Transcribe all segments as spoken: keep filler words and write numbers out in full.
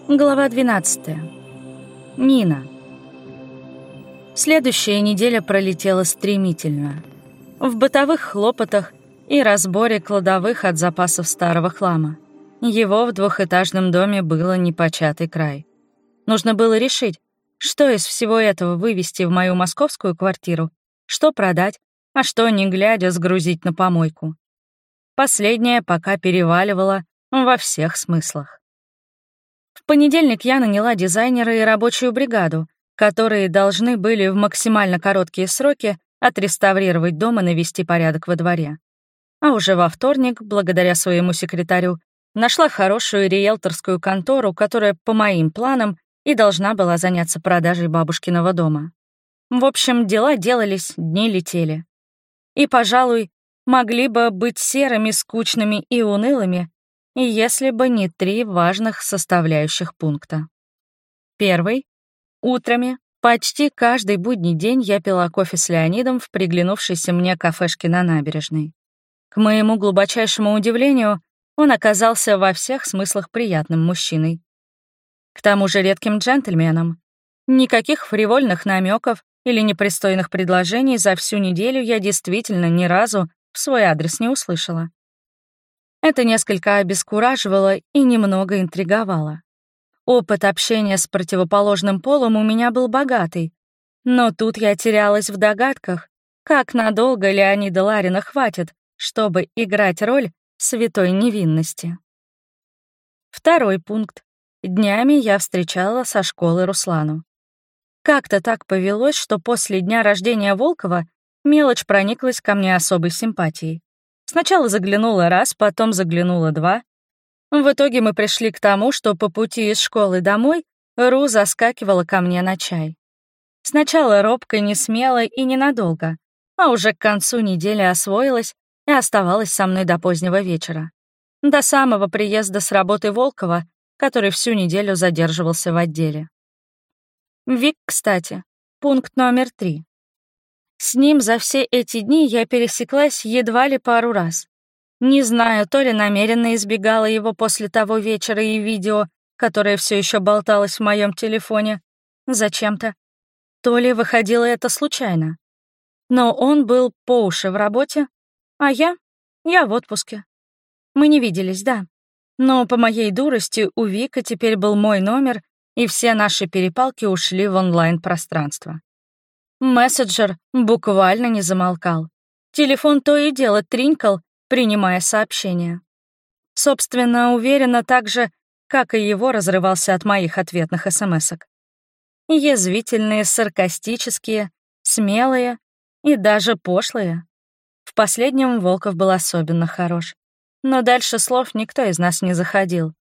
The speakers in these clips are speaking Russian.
Глава двенадцатая. Нина. Следующая неделя пролетела стремительно. В бытовых хлопотах и разборе кладовых от запасов старого хлама. Его в двухэтажном доме было непочатый край. Нужно было решить, что из всего этого вывести в мою московскую квартиру, что продать, а что, не глядя, сгрузить на помойку. Последнее пока переваливало во всех смыслах. В понедельник я наняла дизайнера и рабочую бригаду, которые должны были в максимально короткие сроки отреставрировать дом и навести порядок во дворе. А уже во вторник, благодаря своему секретарю, нашла хорошую риэлторскую контору, которая, по моим планам, и должна была заняться продажей бабушкиного дома. В общем, дела делались, дни летели. И, пожалуй, могли бы быть серыми, скучными и унылыми, если бы не три важных составляющих пункта. Первый. Утрами, почти каждый будний день я пила кофе с Леонидом в приглянувшейся мне кафешке на набережной. К моему глубочайшему удивлению, он оказался во всех смыслах приятным мужчиной. К тому же редким джентльменом. Никаких фривольных намеков или непристойных предложений за всю неделю я действительно ни разу в свой адрес не услышала. Это несколько обескураживало и немного интриговало. Опыт общения с противоположным полом у меня был богатый, но тут я терялась в догадках, как надолго Леонида Ларина хватит, чтобы играть роль святой невинности. Второй пункт. Днями я встречала со школы Руслану. Как-то так повелось, что после дня рождения Волкова мелочь прониклась ко мне особой симпатией. Сначала заглянула раз, потом заглянула два. В итоге мы пришли к тому, что по пути из школы домой Ру заскакивала ко мне на чай. Сначала робко, несмело и ненадолго, а уже к концу недели освоилась и оставалась со мной до позднего вечера. До самого приезда с работы Волкова, который всю неделю задерживался в отделе. Вик, кстати, пункт номер три. С ним за все эти дни я пересеклась едва ли пару раз. Не знаю, то ли намеренно избегала его после того вечера и видео, которое все еще болталось в моем телефоне, зачем-то, то ли выходило это случайно. Но он был по уши в работе, а я, я в отпуске. Мы не виделись, да. Но по моей дурости у Вика теперь был мой номер, и все наши перепалки ушли в онлайн-пространство. Мессенджер буквально не замолкал. Телефон то и дело тринкал, принимая сообщения. Собственно, уверена так же, как и его разрывался от моих ответных смс-ок. Язвительные, саркастические, смелые и даже пошлые. В последнем Волков был особенно хорош. Но дальше слов никто из нас не заходил.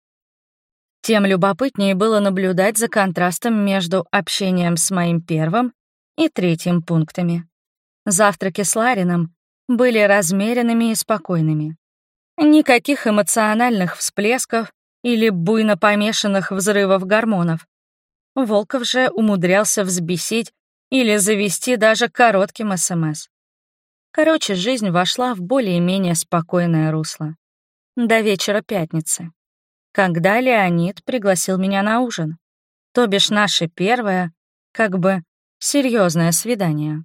Тем любопытнее было наблюдать за контрастом между общением с моим первым и третьим пунктами. Завтраки с Ларином были размеренными и спокойными. Никаких эмоциональных всплесков или буйно помешанных взрывов гормонов. Волков же умудрялся взбесить или завести даже коротким СМС. Короче, жизнь вошла в более-менее спокойное русло. До вечера пятницы, когда Леонид пригласил меня на ужин. То бишь наше первое, как бы, серьезное свидание.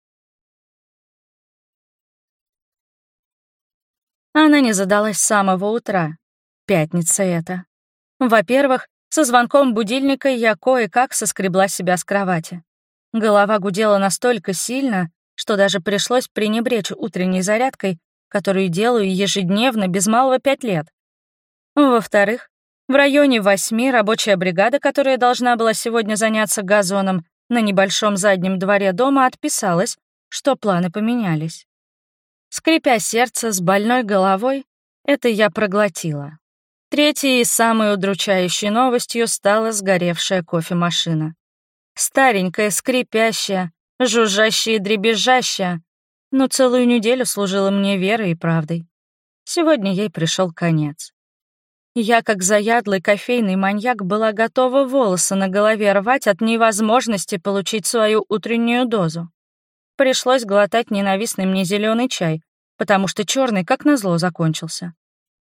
Она не задалась с самого утра. Пятница это. Во-первых, со звонком будильника я кое-как соскребла себя с кровати. Голова гудела настолько сильно, что даже пришлось пренебречь утренней зарядкой, которую делаю ежедневно без малого пять лет. Во-вторых, в районе восьми рабочая бригада, которая должна была сегодня заняться газоном на небольшом заднем дворе дома, отписалась, что планы поменялись. Скрипя сердце с больной головой, это я проглотила. Третьей и самой удручающей новостью стала сгоревшая кофемашина. Старенькая, скрипящая, жужжащая и дребезжащая, но целую неделю служила мне верой и правдой. Сегодня ей пришел конец. Я, как заядлый кофейный маньяк, была готова волосы на голове рвать от невозможности получить свою утреннюю дозу. Пришлось глотать ненавистный мне зеленый чай, потому что черный, как назло, закончился.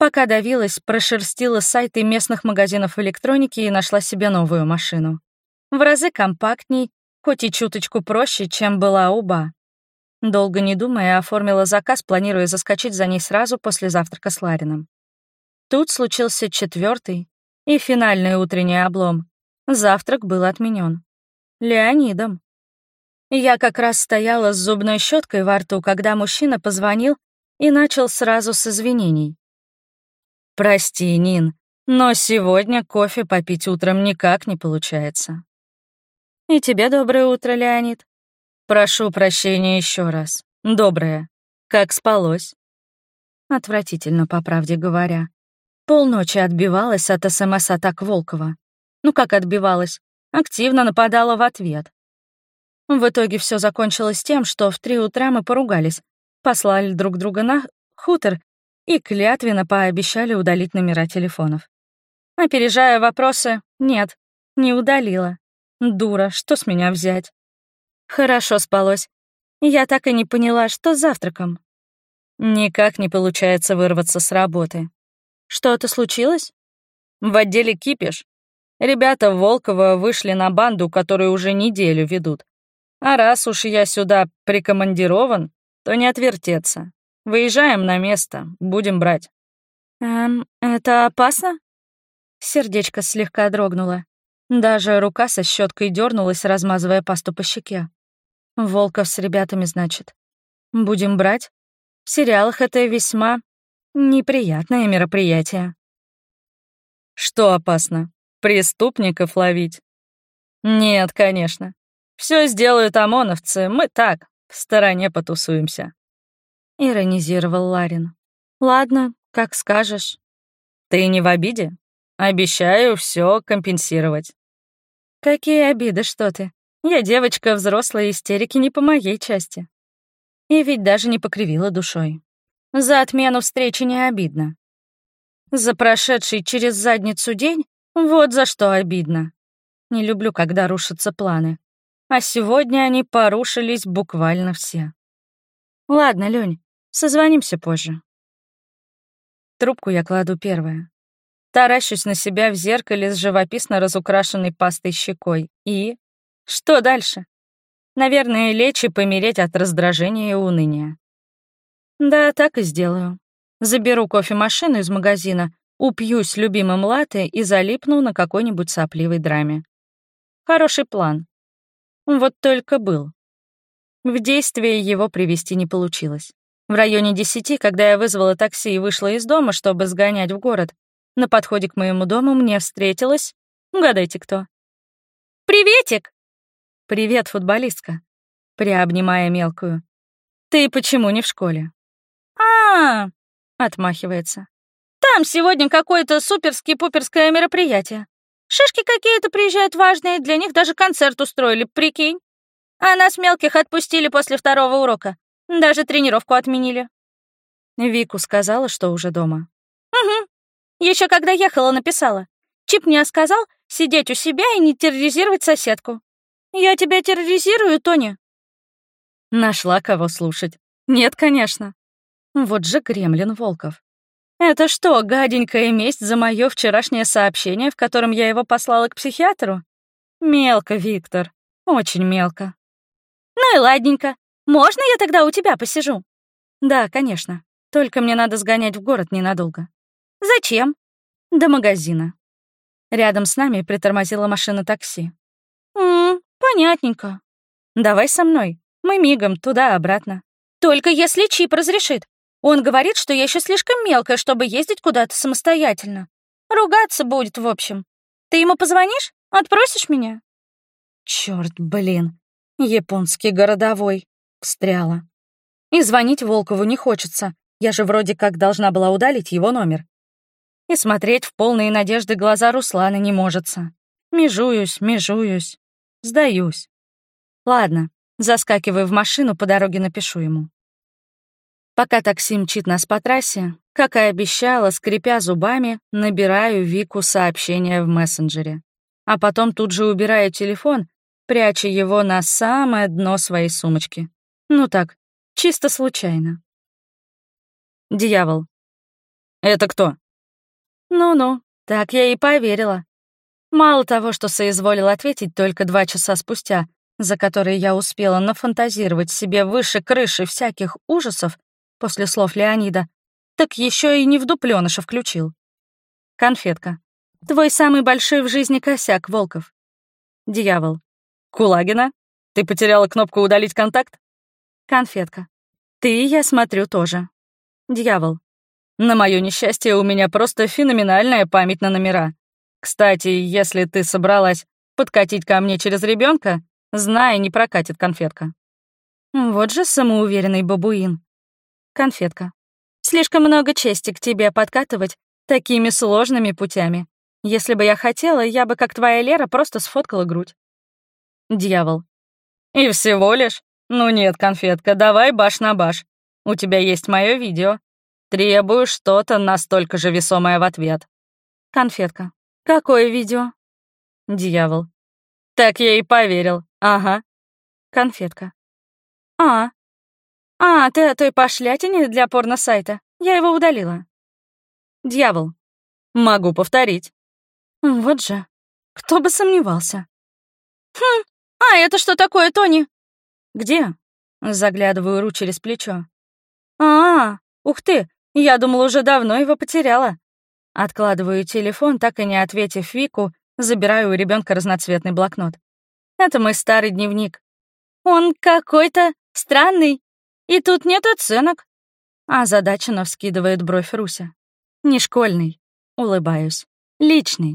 Пока давилась, прошерстила сайты местных магазинов электроники и нашла себе новую машину. В разы компактней, хоть и чуточку проще, чем была Уба. Долго не думая, оформила заказ, планируя заскочить за ней сразу после завтрака с Ларином. Тут случился четвертый и финальный утренний облом. Завтрак был отменен. Леонидом. Я как раз стояла с зубной щеткой во рту, когда мужчина позвонил и начал сразу с извинений. «Прости, Нин, но сегодня кофе попить утром никак не получается». «И тебе доброе утро, Леонид». «Прошу прощения еще раз. Доброе. Как спалось?» Отвратительно, по правде говоря. Полночи отбивалась от СМС-атак Волкова. Ну как отбивалась? Активно нападала в ответ. В итоге все закончилось тем, что в три утра мы поругались, послали друг друга на хутор и клятвенно пообещали удалить номера телефонов. Опережая вопросы, нет, не удалила. Дура, что с меня взять? Хорошо спалось. Я так и не поняла, что с завтраком. Никак не получается вырваться с работы. Что-то случилось? В отделе кипиш. Ребята Волкова вышли на банду, которую уже неделю ведут. А раз уж я сюда прикомандирован, то не отвертеться. Выезжаем на место, будем брать. Эм, это опасно? Сердечко слегка дрогнуло. Даже рука со щеткой дернулась, размазывая пасту по щеке. Волков с ребятами, значит. Будем брать? В сериалах это весьма неприятное мероприятие. Что опасно? Преступников ловить? Нет, конечно. Все сделают ОМОНовцы, мы так, в стороне потусуемся. Иронизировал Ларин. Ладно, как скажешь. Ты не в обиде? Обещаю все компенсировать. Какие обиды, что ты? Я девочка взрослая, истерики не по моей части. И ведь даже не покривила душой. За отмену встречи не обидно. За прошедший через задницу день вот за что обидно. Не люблю, когда рушатся планы. А сегодня они порушились буквально все. Ладно, Лёнь, созвонимся позже. Трубку я кладу первая. Таращусь на себя в зеркале с живописно разукрашенной пастой щекой. И... что дальше? Наверное, лечь и помереть от раздражения и уныния. Да, так и сделаю. Заберу кофемашину из магазина, упьюсь любимым латте и залипну на какой-нибудь сопливой драме. Хороший план. Вот только был. В действие его привести не получилось. В районе десяти, когда я вызвала такси и вышла из дома, чтобы сгонять в город, на подходе к моему дому мне встретилась... Угадайте, кто? «Приветик!» «Привет, футболистка», приобнимая мелкую. «Ты почему не в школе?» а, -а, -а отмахивается. «Там сегодня какое-то суперски-пуперское мероприятие. Шишки какие-то приезжают важные, для них даже концерт устроили, прикинь. А нас мелких отпустили после второго урока. Даже тренировку отменили». Вику сказала, что уже дома. «Угу. Еще когда ехала, написала. Чип мне сказал сидеть у себя и не терроризировать соседку. Я тебя терроризирую, Тони?» Нашла кого слушать. Нет, конечно. Вот же гремлин Волков. Это что, гаденькая месть за мое вчерашнее сообщение, в котором я его послала к психиатру? Мелко, Виктор. Очень мелко. Ну и ладненько. Можно я тогда у тебя посижу? Да, конечно. Только мне надо сгонять в город ненадолго. Зачем? До магазина. Рядом с нами притормозила машина такси. М-м, понятненько. Давай со мной. Мы мигом туда-обратно. Только если Чип разрешит. Он говорит, что я еще слишком мелкая, чтобы ездить куда-то самостоятельно. Ругаться будет, в общем. Ты ему позвонишь? Отпросишь меня? Черт, блин. Японский городовой. Встряла. И звонить Волкову не хочется. Я же вроде как должна была удалить его номер. И смотреть в полные надежды глаза Руслана не можется. Межуюсь, межуюсь. Сдаюсь. Ладно, заскакиваю в машину, по дороге напишу ему. Пока такси мчит нас по трассе, как и обещала, скрипя зубами, набираю Вику сообщение в мессенджере. А потом тут же убираю телефон, пряча его на самое дно своей сумочки. Ну так, чисто случайно. Дьявол. Это кто?» Ну-ну, так я и поверила. Мало того, что соизволил ответить только два часа спустя, за которые я успела нафантазировать себе выше крыши всяких ужасов после слов Леонида, так еще и не в дуплёныша включил. Конфетка. Твой самый большой в жизни косяк, Волков. Дьявол. Кулагина? Ты потеряла кнопку «Удалить контакт»? Конфетка. Ты, я смотрю, тоже. Дьявол. На моё несчастье, у меня просто феноменальная память на номера. Кстати, если ты собралась подкатить ко мне через ребёнка, знай, не прокатит, конфетка. Вот же самоуверенный бабуин. Конфетка. Слишком много чести к тебе подкатывать такими сложными путями. Если бы я хотела, я бы, как твоя Лера, просто сфоткала грудь. Дьявол. И всего лишь? Ну нет, конфетка, давай баш на баш. У тебя есть мое видео. Требую что-то настолько же весомое в ответ. Конфетка. Какое видео? Дьявол. Так я и поверил. Ага. Конфетка. А. А, ты о той пошлятине для порно-сайта. Я его удалила. Дьявол. Могу повторить. Вот же. Кто бы сомневался. Хм. А, это что такое, Тони? Где? Заглядываю Ру через плечо. А, ух ты, я думала, уже давно его потеряла. Откладываю телефон, так и не ответив Вику, забираю у ребенка разноцветный блокнот. Это мой старый дневник. Он какой-то странный, и тут нет оценок. Озадаченно вскидывает бровь Руся. Не школьный, улыбаюсь. Личный.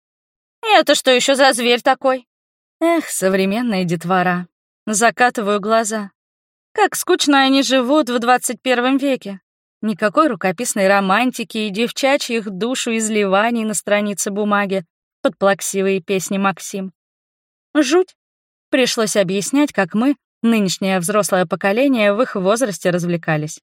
Это что еще за зверь такой? Эх, современная детвора. Закатываю глаза. Как скучно они живут в двадцать первом веке. Никакой рукописной романтики и девчачьих душу изливаний на странице бумаги под плаксивые песни Максим. Жуть. Пришлось объяснять, как мы, нынешнее взрослое поколение, в их возрасте развлекались.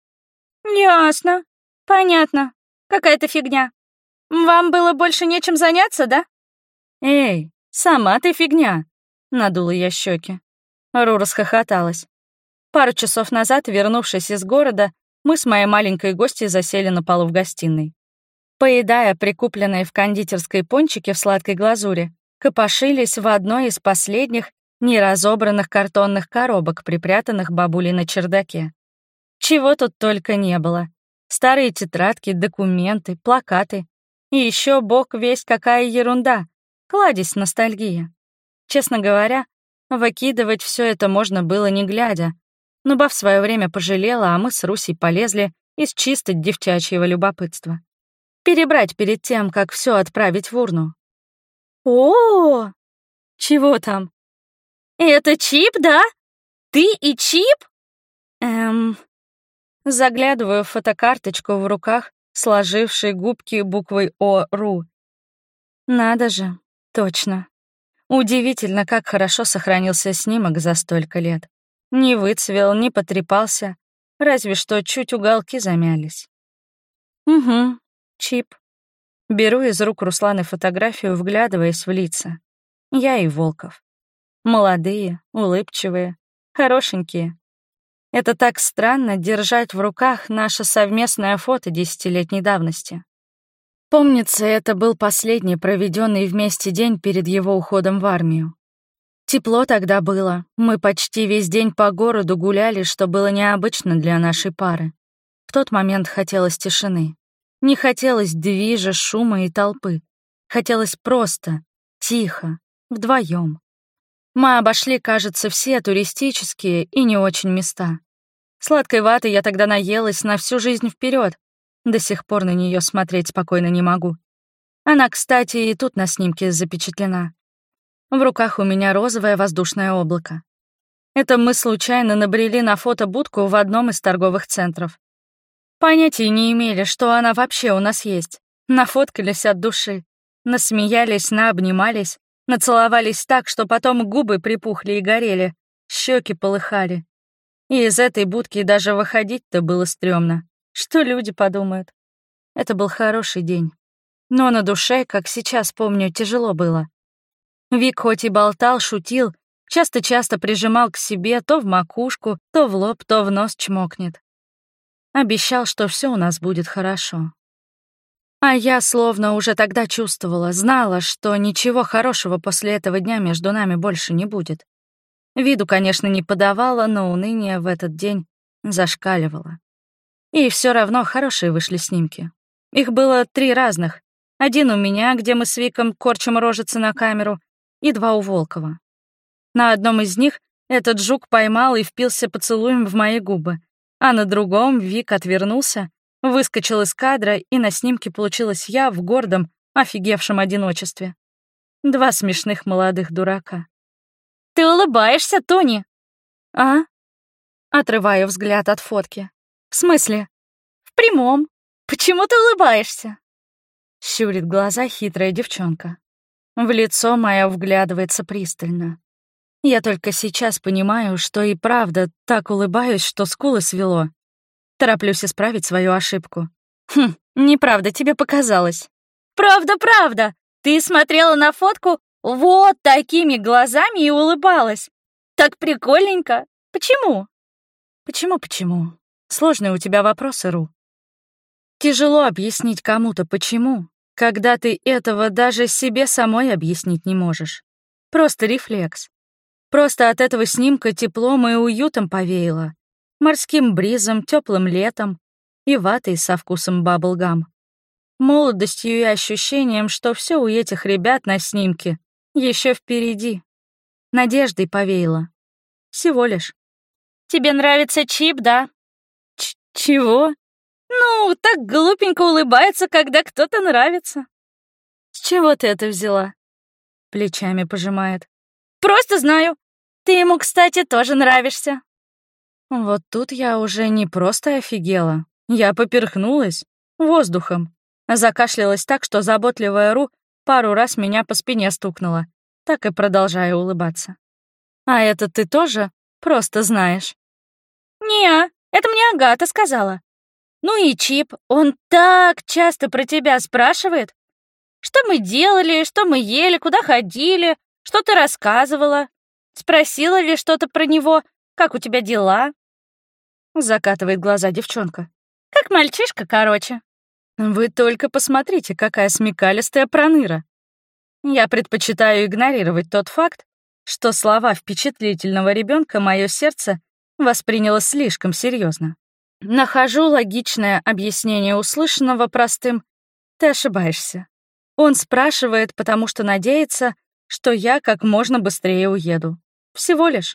Ясно. Понятно. Какая-то фигня. Вам было больше нечем заняться, да? Эй, сама ты фигня. Надула я щеки. Ру расхохоталась. Пару часов назад, вернувшись из города, мы с моей маленькой гостьей засели на полу в гостиной. Поедая прикупленные в кондитерской пончики в сладкой глазури, копошились в одной из последних неразобранных картонных коробок, припрятанных бабулей на чердаке. Чего тут только не было. Старые тетрадки, документы, плакаты. И еще бог весть какая ерунда. Кладезь ностальгия. Честно говоря, выкидывать все это можно было не глядя. Но Ба в свое время пожалела, а мы с Русей полезли из чисто девчачьего любопытства. Перебрать перед тем, как все отправить в урну. О, чего там? Это Чип, да? Ты и Чип? Эм... Заглядываю в фотокарточку в руках, сложившей губки буквой О Ру. Надо же, точно. Удивительно, как хорошо сохранился снимок за столько лет. Не выцвел, не потрепался, разве что чуть уголки замялись. Угу, Чип. Беру из рук Русланы фотографию, вглядываясь в лица. Я и Волков. Молодые, улыбчивые, хорошенькие. Это так странно держать в руках наше совместное фото десятилетней давности. Помнится, это был последний проведенный вместе день перед его уходом в армию. Тепло тогда было, мы почти весь день по городу гуляли, что было необычно для нашей пары. В тот момент хотелось тишины. Не хотелось движа, шума и толпы. Хотелось просто, тихо, вдвоем. Мы обошли, кажется, все туристические и не очень места. Сладкой ваты я тогда наелась на всю жизнь вперед. До сих пор на нее смотреть спокойно не могу. Она, кстати, и тут на снимке запечатлена. В руках у меня розовое воздушное облако. Это мы случайно набрели на фотобудку в одном из торговых центров. Понятия не имели, что она вообще у нас есть. Нафоткались от души. Насмеялись, наобнимались, нацеловались так, что потом губы припухли и горели, щеки полыхали. И из этой будки даже выходить-то было стрёмно. Что люди подумают? Это был хороший день. Но на душе, как сейчас помню, тяжело было. Вик хоть и болтал, шутил, часто-часто прижимал к себе то в макушку, то в лоб, то в нос чмокнет. Обещал, что все у нас будет хорошо. А я словно уже тогда чувствовала, знала, что ничего хорошего после этого дня между нами больше не будет. Виду, конечно, не подавала, но уныние в этот день зашкаливало. И все равно хорошие вышли снимки. Их было три разных. Один у меня, где мы с Виком корчим рожицы на камеру, и два у Волкова. На одном из них этот жук поймал и впился поцелуем в мои губы, а на другом Вик отвернулся, выскочил из кадра, и на снимке получилась я в гордом, офигевшем одиночестве. Два смешных молодых дурака. «Ты улыбаешься, Тони?» «А?» Отрываю взгляд от фотки. «В смысле?» «В прямом. Почему ты улыбаешься?» Щурит глаза хитрая девчонка. В лицо мое вглядывается пристально. Я только сейчас понимаю, что и правда так улыбаюсь, что скулы свело. Тороплюсь исправить свою ошибку. «Хм, неправда, тебе показалось». «Правда, правда! Ты смотрела на фотку вот такими глазами и улыбалась. Так прикольненько. Почему?» «Почему-почему? Сложные у тебя вопросы, Ру. Тяжело объяснить кому-то почему, когда ты этого даже себе самой объяснить не можешь. Просто рефлекс. Просто от этого снимка теплом и уютом повеяло. Морским бризом, теплым летом и ватой со вкусом баблгам. Молодостью и ощущением, что все у этих ребят на снимке еще впереди. Надеждой повеяло. Всего лишь. «Тебе нравится Чип, да?» Ч чего? «Ну, так глупенько улыбается, когда кто-то нравится». «С чего ты это взяла?» Плечами пожимает. «Просто знаю. Ты ему, кстати, тоже нравишься». Вот тут я уже не просто офигела. Я поперхнулась воздухом. Закашлялась так, что заботливая Ру пару раз меня по спине стукнула. Так и продолжаю улыбаться. «А это ты тоже просто знаешь?» «Не, это мне Агата сказала. Ну и Чип, он так часто про тебя спрашивает. Что мы делали, что мы ели, куда ходили, что ты рассказывала. Спросила ли что-то про него, как у тебя дела?» Закатывает глаза девчонка. «Как мальчишка, короче». Вы только посмотрите, какая смекалистая проныра. Я предпочитаю игнорировать тот факт, что слова впечатлительного ребенка мое сердце восприняло слишком серьезно. Нахожу логичное объяснение услышанного простым. Ты ошибаешься. Он спрашивает, потому что надеется, что я как можно быстрее уеду. Всего лишь.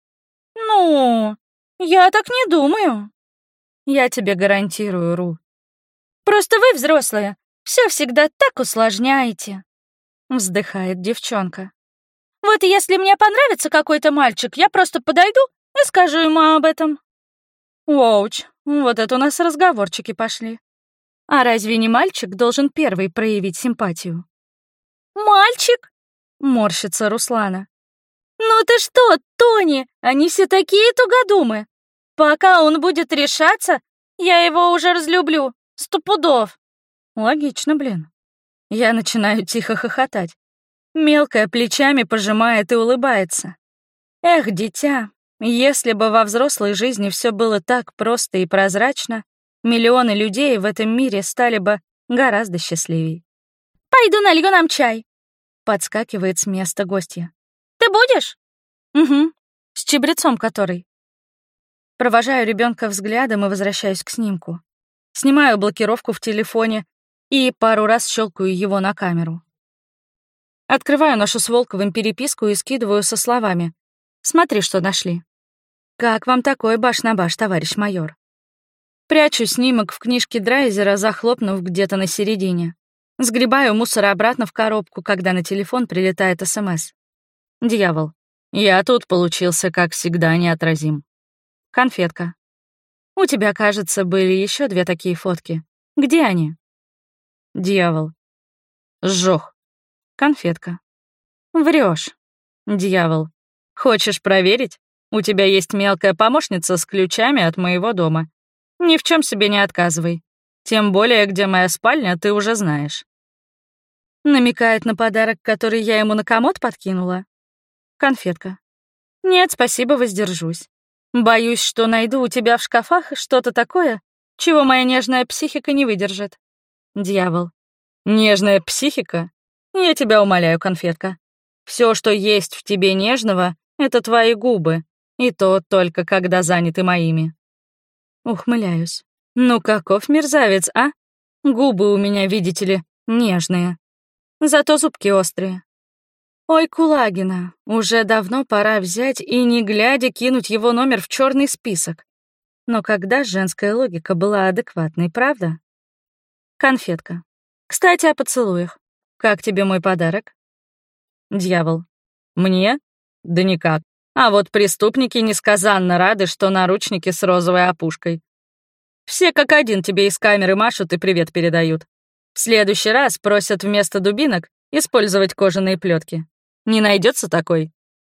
«Ну, я так не думаю». Я тебе гарантирую, Ру. «Просто вы, взрослые, все всегда так усложняете», — вздыхает девчонка. «Вот если мне понравится какой-то мальчик, я просто подойду и скажу ему об этом». Уоуч, вот это у нас разговорчики пошли. А разве не мальчик должен первый проявить симпатию? «Мальчик?» — морщится Руслана. «Ну ты что, Тони, они все такие тугодумы. Пока он будет решаться, я его уже разлюблю. Сто пудов». Логично, блин. Я начинаю тихо хохотать. Мелкая плечами пожимает и улыбается. Эх, дитя, если бы во взрослой жизни все было так просто и прозрачно, миллионы людей в этом мире стали бы гораздо счастливее. «Пойду налью нам чай», — подскакивает с места гостья. «Ты будешь?» «Угу, с чабрецом который». Провожаю ребенка взглядом и возвращаюсь к снимку. Снимаю блокировку в телефоне и пару раз щелкаю его на камеру. Открываю нашу с Волковым переписку и скидываю со словами: «Смотри, что нашли». «Как вам такой баш на баш, товарищ майор?» Прячу снимок в книжке Драйзера, захлопнув где-то на середине. Сгребаю мусор обратно в коробку, когда на телефон прилетает СМС. «Дьявол, я тут получился, как всегда, неотразим. Конфетка. У тебя, кажется, были еще две такие фотки. Где они?» «Дьявол. Сжёг. Конфетка. Врешь. Дьявол. Хочешь проверить? У тебя есть мелкая помощница с ключами от моего дома. Ни в чем себе не отказывай. Тем более, где моя спальня, ты уже знаешь». Намекает на подарок, который я ему на комод подкинула. Конфетка. «Нет, спасибо, воздержусь. Боюсь, что найду у тебя в шкафах что-то такое, чего моя нежная психика не выдержит. Дьявол. Нежная психика? Я тебя умоляю, конфетка. Все, что есть в тебе нежного, это твои губы, и то только когда заняты моими. Ухмыляюсь. Ну каков мерзавец, а? Губы у меня, видите ли, нежные. Зато зубки острые. Ой, Кулагина, уже давно пора взять и, не глядя, кинуть его номер в черный список. Но когда женская логика была адекватной, правда? Конфетка. Кстати, о поцелуях. Как тебе мой подарок? Дьявол. Мне? Да никак. А вот преступники несказанно рады, что наручники с розовой опушкой. Все как один тебе из камеры машут и привет передают. В следующий раз просят вместо дубинок использовать кожаные плетки. Не найдется такой?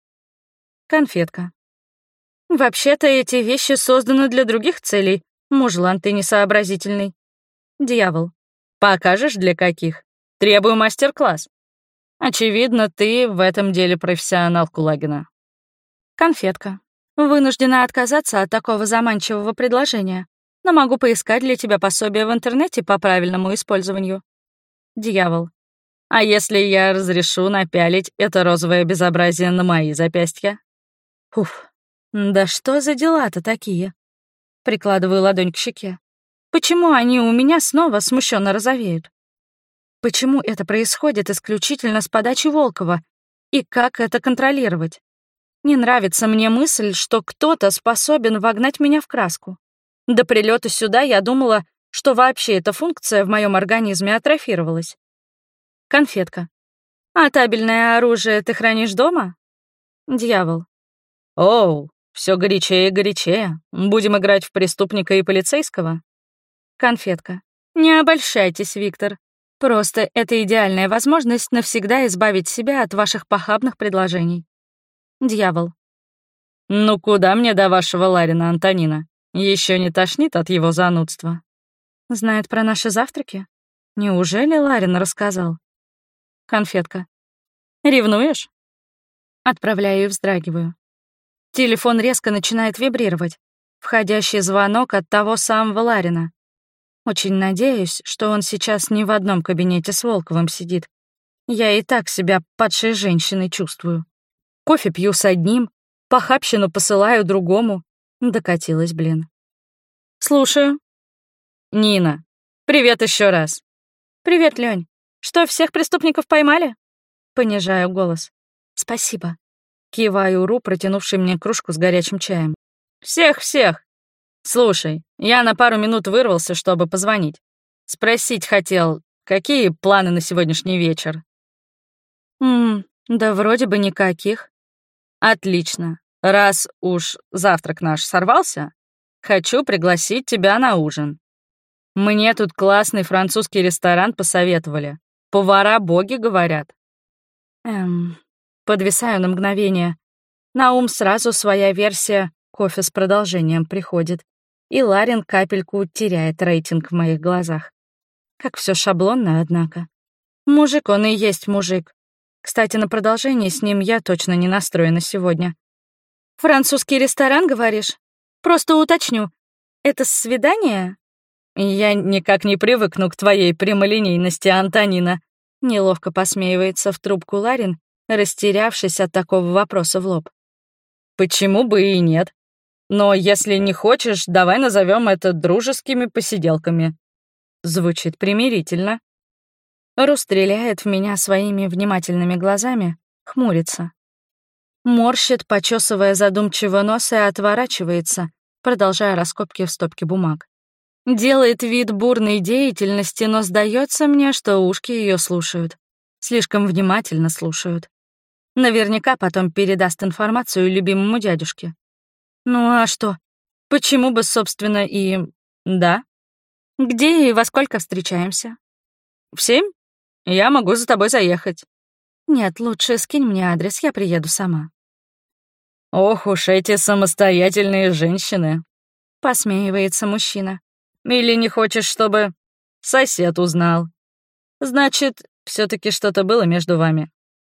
Конфетка. Вообще-то эти вещи созданы для других целей. Мужлан, ты несообразительный. Дьявол. Покажешь, для каких? Требую мастер-класс. Очевидно, ты в этом деле профессионал, Кулагина. Конфетка. Вынуждена отказаться от такого заманчивого предложения, но могу поискать для тебя пособие в интернете по правильному использованию. Дьявол. А если я разрешу напялить это розовое безобразие на мои запястья? Уф. Да что за дела-то такие? Прикладываю ладонь к щеке. Почему они у меня снова смущенно розовеют? Почему это происходит исключительно с подачи Волкова? И как это контролировать? Не нравится мне мысль, что кто-то способен вогнать меня в краску. До прилета сюда я думала, что вообще эта функция в моем организме атрофировалась. Конфетка. А табельное оружие ты хранишь дома? Дьявол. Оу, все горячее и горячее. Будем играть в преступника и полицейского? Конфетка. Не обольщайтесь, Виктор. Просто это идеальная возможность навсегда избавить себя от ваших похабных предложений. Дьявол. Ну куда мне до вашего Ларина, Антонина? Еще не тошнит от его занудства. Знает про наши завтраки? Неужели Ларин рассказал? Конфетка. Ревнуешь? Отправляю и вздрагиваю. Телефон резко начинает вибрировать. Входящий звонок от того самого Ларина. Очень надеюсь, что он сейчас не в одном кабинете с Волковым сидит. Я и так себя падшей женщиной чувствую. Кофе пью с одним, похабщину посылаю другому. Докатилась, блин. Слушаю. Нина. Привет еще раз. Привет, Лёнь. Что, всех преступников поймали? Понижаю голос. Спасибо. Киваю Ру, протянувший мне кружку с горячим чаем. Всех-всех. Слушай, я на пару минут вырвался, чтобы позвонить. Спросить хотел, какие планы на сегодняшний вечер? Ммм, да вроде бы никаких. Отлично. Раз уж завтрак наш сорвался, хочу пригласить тебя на ужин. Мне тут классный французский ресторан посоветовали. Повара боги говорят. Эм, подвисаю на мгновение. На ум сразу своя версия кофе с продолжением приходит, и Ларин капельку теряет рейтинг в моих глазах. Как все шаблонно, однако. Мужик он и есть мужик. Кстати, на продолжение с ним я точно не настроена сегодня. Французский ресторан, говоришь? Просто уточню. Это свидание? Я никак не привыкну к твоей прямолинейности, Антонина. Неловко посмеивается в трубку Ларин, растерявшись от такого вопроса в лоб. Почему бы и нет? Но если не хочешь, давай назовем это дружескими посиделками. Звучит примирительно. Ру стреляет в меня своими внимательными глазами, хмурится. Морщит, почесывая задумчиво нос, и отворачивается, продолжая раскопки в стопке бумаг. Делает вид бурной деятельности, но сдается мне, что ушки ее слушают. Слишком внимательно слушают. Наверняка потом передаст информацию любимому дядюшке. Ну а что? Почему бы, собственно, и... Да? Где и во сколько встречаемся? В семь? Я могу за тобой заехать. Нет, лучше скинь мне адрес, я приеду сама. Ох уж эти самостоятельные женщины. Посмеивается мужчина. Или не хочешь, чтобы сосед узнал? Значит, все-таки что-то было между вами.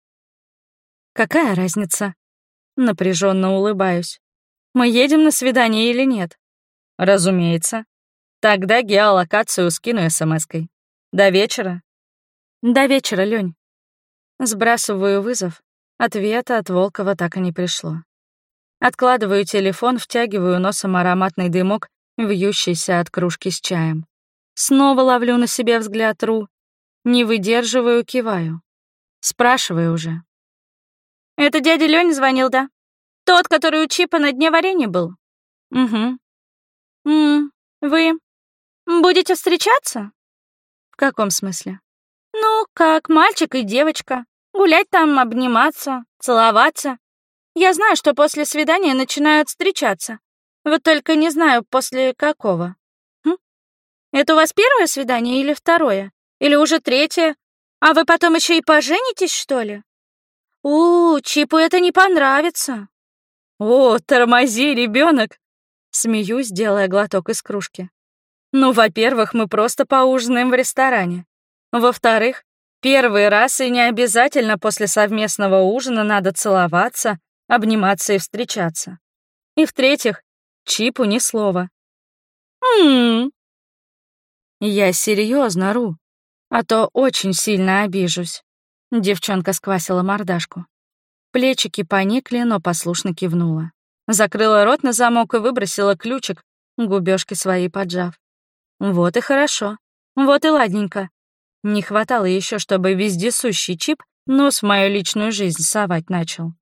Какая разница? Напряженно улыбаюсь. Мы едем на свидание или нет? Разумеется. Тогда геолокацию скину смс-кой. До вечера?» «До вечера, Лёнь». Сбрасываю вызов. Ответа от Волкова так и не пришло. Откладываю телефон, втягиваю носом ароматный дымок, вьющийся от кружки с чаем. Снова ловлю на себе взгляд Ру. Не выдерживаю, киваю. Спрашиваю уже. «Это дядя Лёня звонил, да? Тот, который у Чипа на дне варенья был?» «Угу». «М, вы будете встречаться?» «В каком смысле?» «Ну, как мальчик и девочка. Гулять там, обниматься, целоваться. Я знаю, что после свидания начинают встречаться. Вот только не знаю, после какого. Хм? Это у вас первое свидание или второе? Или уже третье? А вы потом еще и поженитесь, что ли? У, Чипу это не понравится». «О, тормози, ребенок! Смеюсь, делая глоток из кружки. «Ну, во-первых, мы просто поужинаем в ресторане. Во-вторых, первый раз и не обязательно после совместного ужина надо целоваться, обниматься и встречаться. И в-третьих, Чипу ни слова». «М-м-м». «Я серьезно, Ру, а то очень сильно обижусь». Девчонка сквасила мордашку. Плечики поникли, но послушно кивнула. Закрыла рот на замок и выбросила ключик, губёшки свои поджав. Вот и хорошо, вот и ладненько. Не хватало еще, чтобы вездесущий Чип нос в мою личную жизнь совать начал.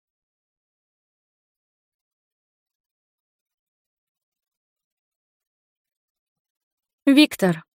Виктор.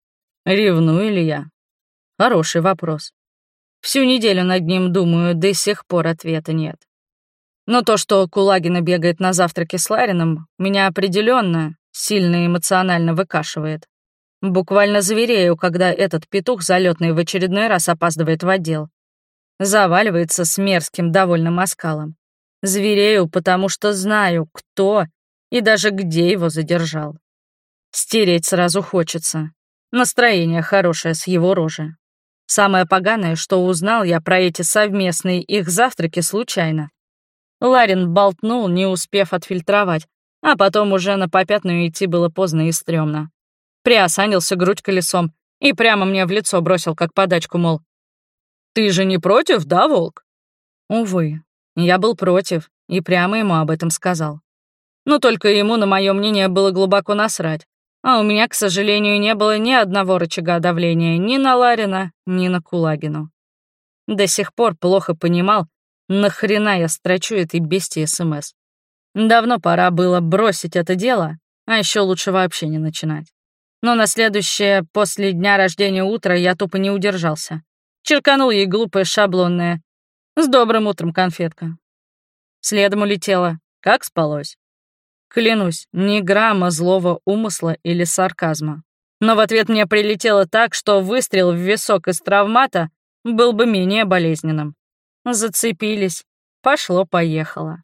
Ревную ли я? Хороший вопрос. Всю неделю над ним думаю, до сих пор ответа нет. Но то, что Кулагина бегает на завтраке с Ларином, меня определенно сильно эмоционально выкашивает. Буквально зверею, когда этот петух залетный в очередной раз опаздывает в отдел. Заваливается с мерзким довольным оскалом. Зверею, потому что знаю, кто и даже где его задержал. Стереть сразу хочется. Настроение хорошее с его рожи. Самое поганое, что узнал я про эти совместные их завтраки случайно. Ларин болтнул, не успев отфильтровать, а потом уже на попятную идти было поздно и стрёмно. Приосанился грудь колесом и прямо мне в лицо бросил, как подачку, мол, «Ты же не против, да, Волк?» Увы, я был против и прямо ему об этом сказал. Но только ему на мое мнение было глубоко насрать, а у меня, к сожалению, не было ни одного рычага давления ни на Ларина, ни на Кулагину. До сих пор плохо понимал, нахрена я строчу этой бестии СМС. Давно пора было бросить это дело, а еще лучше вообще не начинать. Но на следующее, после дня рождения утро, я тупо не удержался. Черканул ей глупое шаблонное «С добрым утром, конфетка». Следом улетела «Как спалось?». Клянусь, ни грамма злого умысла или сарказма. Но в ответ мне прилетело так, что выстрел в висок из травмата был бы менее болезненным. Зацепились. Пошло-поехало.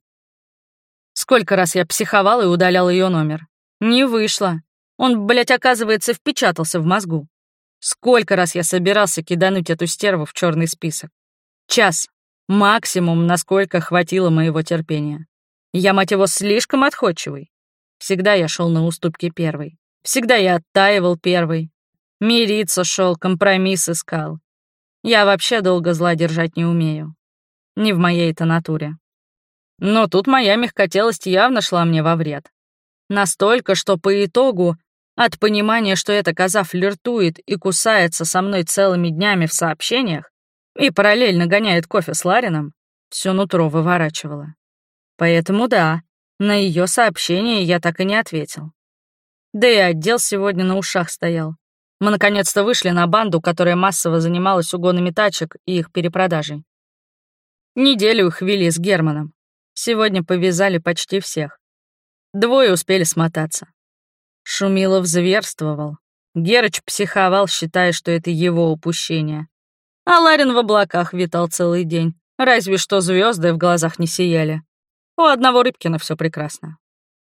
Сколько раз я психовал и удалял ее номер. Не вышло. Он, блядь, оказывается, впечатался в мозгу. Сколько раз я собирался кидануть эту стерву в черный список. Час. Максимум, насколько хватило моего терпения. Я, мать его, слишком отходчивый. Всегда я шел на уступки первый. Всегда я оттаивал первый. Мириться шел, компромисс искал. Я вообще долго зла держать не умею. Не в моей-то натуре. Но тут моя мягкотелость явно шла мне во вред. Настолько, что по итогу, от понимания, что эта коза флиртует и кусается со мной целыми днями в сообщениях и параллельно гоняет кофе с Ларином, все нутро выворачивало. Поэтому да, на ее сообщение я так и не ответил. Да и отдел сегодня на ушах стоял. Мы наконец-то вышли на банду, которая массово занималась угонами тачек и их перепродажей. Неделю их вели с Германом. Сегодня повязали почти всех. Двое успели смотаться. Шумилов зверствовал. Герыч психовал, считая, что это его упущение. А Ларин в облаках витал целый день. Разве что звезды в глазах не сияли. У одного Рыбкина все прекрасно.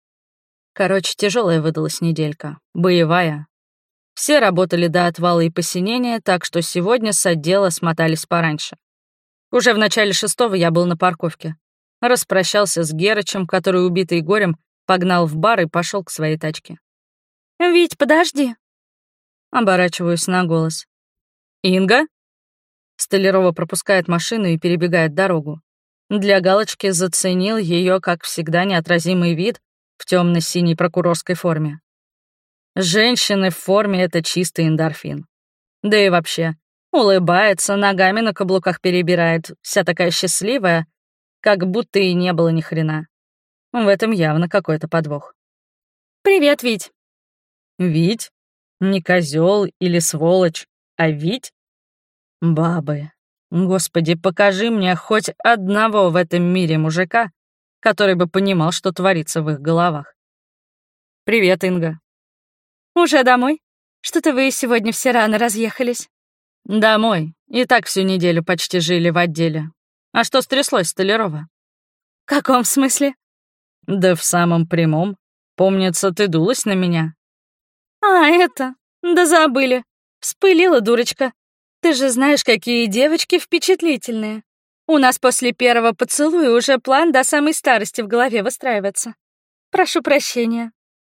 Короче, тяжелая выдалась неделька. Боевая. Все работали до отвала и посинения, так что сегодня с отдела смотались пораньше. Уже в начале шестого я был на парковке. Распрощался с Герычем, который, убитый горем, погнал в бар и пошел к своей тачке. «Вить, подожди». Оборачиваюсь на голос. «Инга?» Столярова пропускает машину и перебегает дорогу. Для галочки заценил ее, как всегда, неотразимый вид в темно-синей прокурорской форме. Женщины в форме — это чистый эндорфин. Да и вообще, улыбается, ногами на каблуках перебирает, вся такая счастливая, как будто и не было ни хрена. В этом явно какой-то подвох. «Привет, Вить». «Вить? Не козел или сволочь, а Вить?» Бабы. Господи, покажи мне хоть одного в этом мире мужика, который бы понимал, что творится в их головах. «Привет, Инга». «Уже домой? Что-то вы сегодня все рано разъехались». «Домой. И так всю неделю почти жили в отделе. А что стряслось, Столярова?» «В каком смысле?» «Да в самом прямом. Помнится, ты дулась на меня». «А, это... Да забыли. Вспылила дурочка. Ты же знаешь, какие девочки впечатлительные. У нас после первого поцелуя уже план до самой старости в голове выстраивается. Прошу прощения».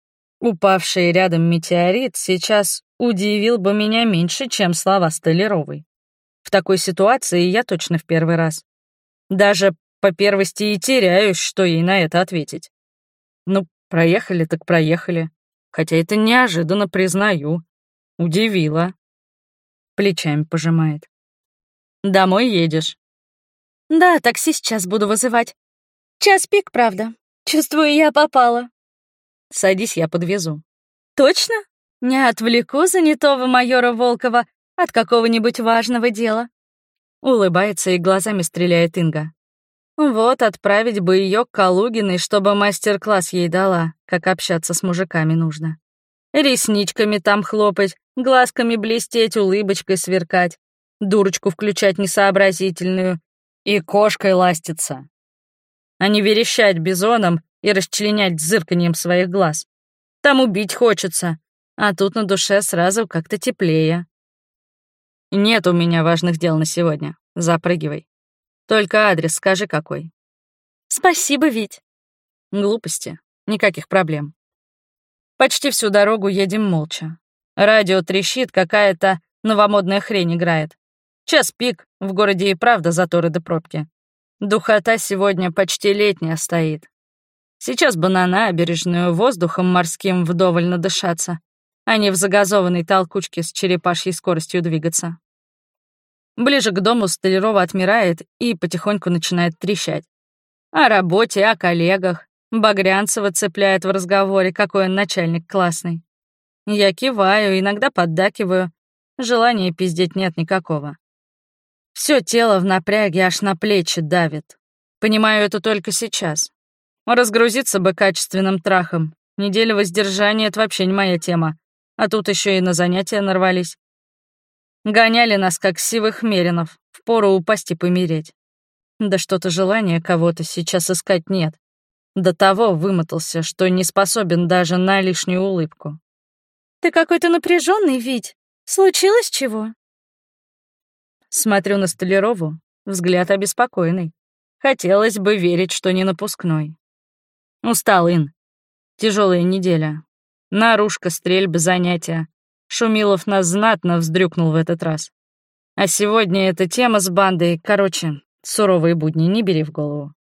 Упавший рядом метеорит сейчас удивил бы меня меньше, чем слова Столяровой. В такой ситуации я точно в первый раз. Даже по первости и теряюсь, что ей на это ответить. Ну, проехали так проехали. Хотя это неожиданно, признаю. Удивило. Плечами пожимает. «Домой едешь?» «Да, такси сейчас буду вызывать. Час пик, правда. Чувствую, я попала». «Садись, я подвезу». «Точно? Не отвлеку занятого майора Волкова от какого-нибудь важного дела». Улыбается и глазами стреляет Инга. Вот отправить бы ее к Калугиной, чтобы мастер-класс ей дала, как общаться с мужиками нужно. Ресничками там хлопать, глазками блестеть, улыбочкой сверкать, дурочку включать несообразительную и кошкой ластиться. А не верещать бизоном и расчленять зырканьем своих глаз. Там убить хочется, а тут на душе сразу как-то теплее. Нет у меня важных дел на сегодня. Запрыгивай. Только адрес скажи какой. «Спасибо, Вить». Глупости. Никаких проблем. Почти всю дорогу едем молча. Радио трещит, какая-то новомодная хрень играет. Час пик, в городе и правда заторы до пробки. Духота сегодня почти летняя стоит. Сейчас бы на набережную воздухом морским вдоволь надышаться, а не в загазованной толкучке с черепашьей скоростью двигаться. Ближе к дому Столярова отмирает и потихоньку начинает трещать. О работе, о коллегах. Багрянцева цепляет в разговоре, какой он начальник классный. Я киваю, иногда поддакиваю. Желания пиздеть нет никакого. Всё тело в напряге аж на плечи давит. Понимаю это только сейчас. Разгрузиться бы качественным трахом. Неделя воздержания — это вообще не моя тема. А тут ещё и на занятия нарвались. Гоняли нас, как сивых меринов. Впору упасть и помереть. Да что-то желания кого-то сейчас искать нет. До того вымотался, что не способен даже на лишнюю улыбку. «Ты какой-то напряженный, Вить. Случилось чего?» Смотрю на Столярову, взгляд обеспокоенный. Хотелось бы верить, что не напускной. Устал, Ин. Тяжелая неделя. Наружка, стрельбы, занятия. Шумилов нас знатно вздрюкнул в этот раз. А сегодня эта тема с бандой, короче, суровые будни, не бери в голову.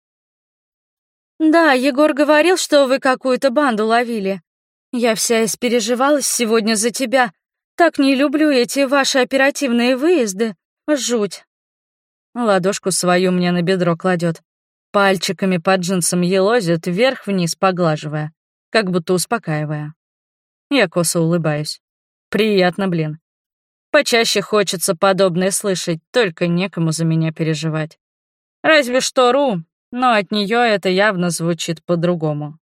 «Да, Егор говорил, что вы какую-то банду ловили. Я вся испереживалась сегодня за тебя. Так не люблю эти ваши оперативные выезды. Жуть». Ладошку свою мне на бедро кладет. Пальчиками по джинсам елозит, вверх-вниз поглаживая, как будто успокаивая. Я косо улыбаюсь. Приятно, блин. Почаще хочется подобное слышать, только некому за меня переживать. Разве что Ру, но от нее это явно звучит по-другому.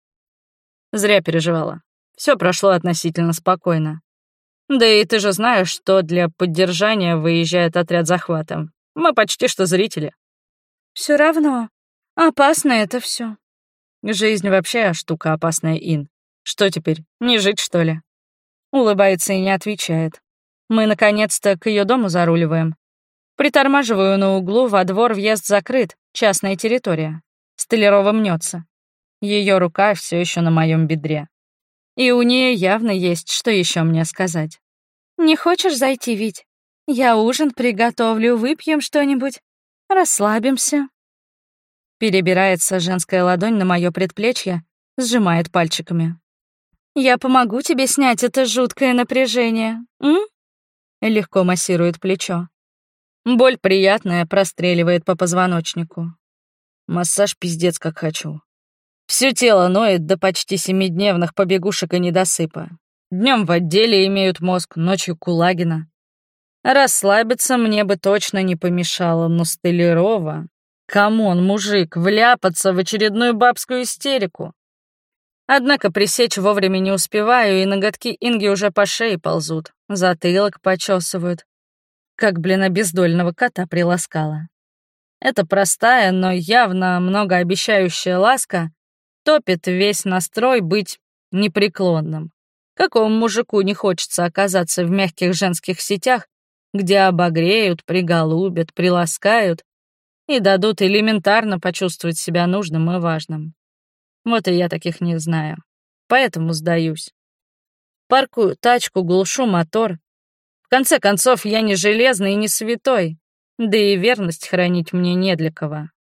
Зря переживала. Все прошло относительно спокойно. Да и ты же знаешь, что для поддержания выезжает отряд захвата. Мы почти что зрители. Все равно. Опасно это все. Жизнь вообще штука опасная, Ин. Что теперь, не жить, что ли? Улыбается и не отвечает. Мы, наконец-то, к ее дому заруливаем. Притормаживаю на углу, во двор въезд закрыт, частная территория. Столярова мнется. Ее рука все еще на моем бедре. И у нее явно есть, что еще мне сказать. Не хочешь зайти, Вить? Я ужин приготовлю, выпьем что-нибудь, расслабимся. Перебирается женская ладонь на мое предплечье, сжимает пальчиками. Я помогу тебе снять это жуткое напряжение, м? Легко массирует плечо. Боль приятная простреливает по позвоночнику. Массаж пиздец как хочу. Всё тело ноет до почти семидневных побегушек и недосыпа. Днем в отделе имеют мозг, ночью Кулагина. Расслабиться мне бы точно не помешало, но Столярова... Камон, мужик, вляпаться в очередную бабскую истерику. Однако пресечь вовремя не успеваю, и ноготки Инги уже по шее ползут, затылок почесывают. Как, блин, обездольного кота приласкала. Эта простая, но явно многообещающая ласка топит весь настрой быть непреклонным. Какому мужику не хочется оказаться в мягких женских сетях, где обогреют, приголубят, приласкают и дадут элементарно почувствовать себя нужным и важным. Вот и я таких не знаю, поэтому сдаюсь. Паркую тачку, глушу мотор. В конце концов, я не железный и не святой, да и верность хранить мне не для кого.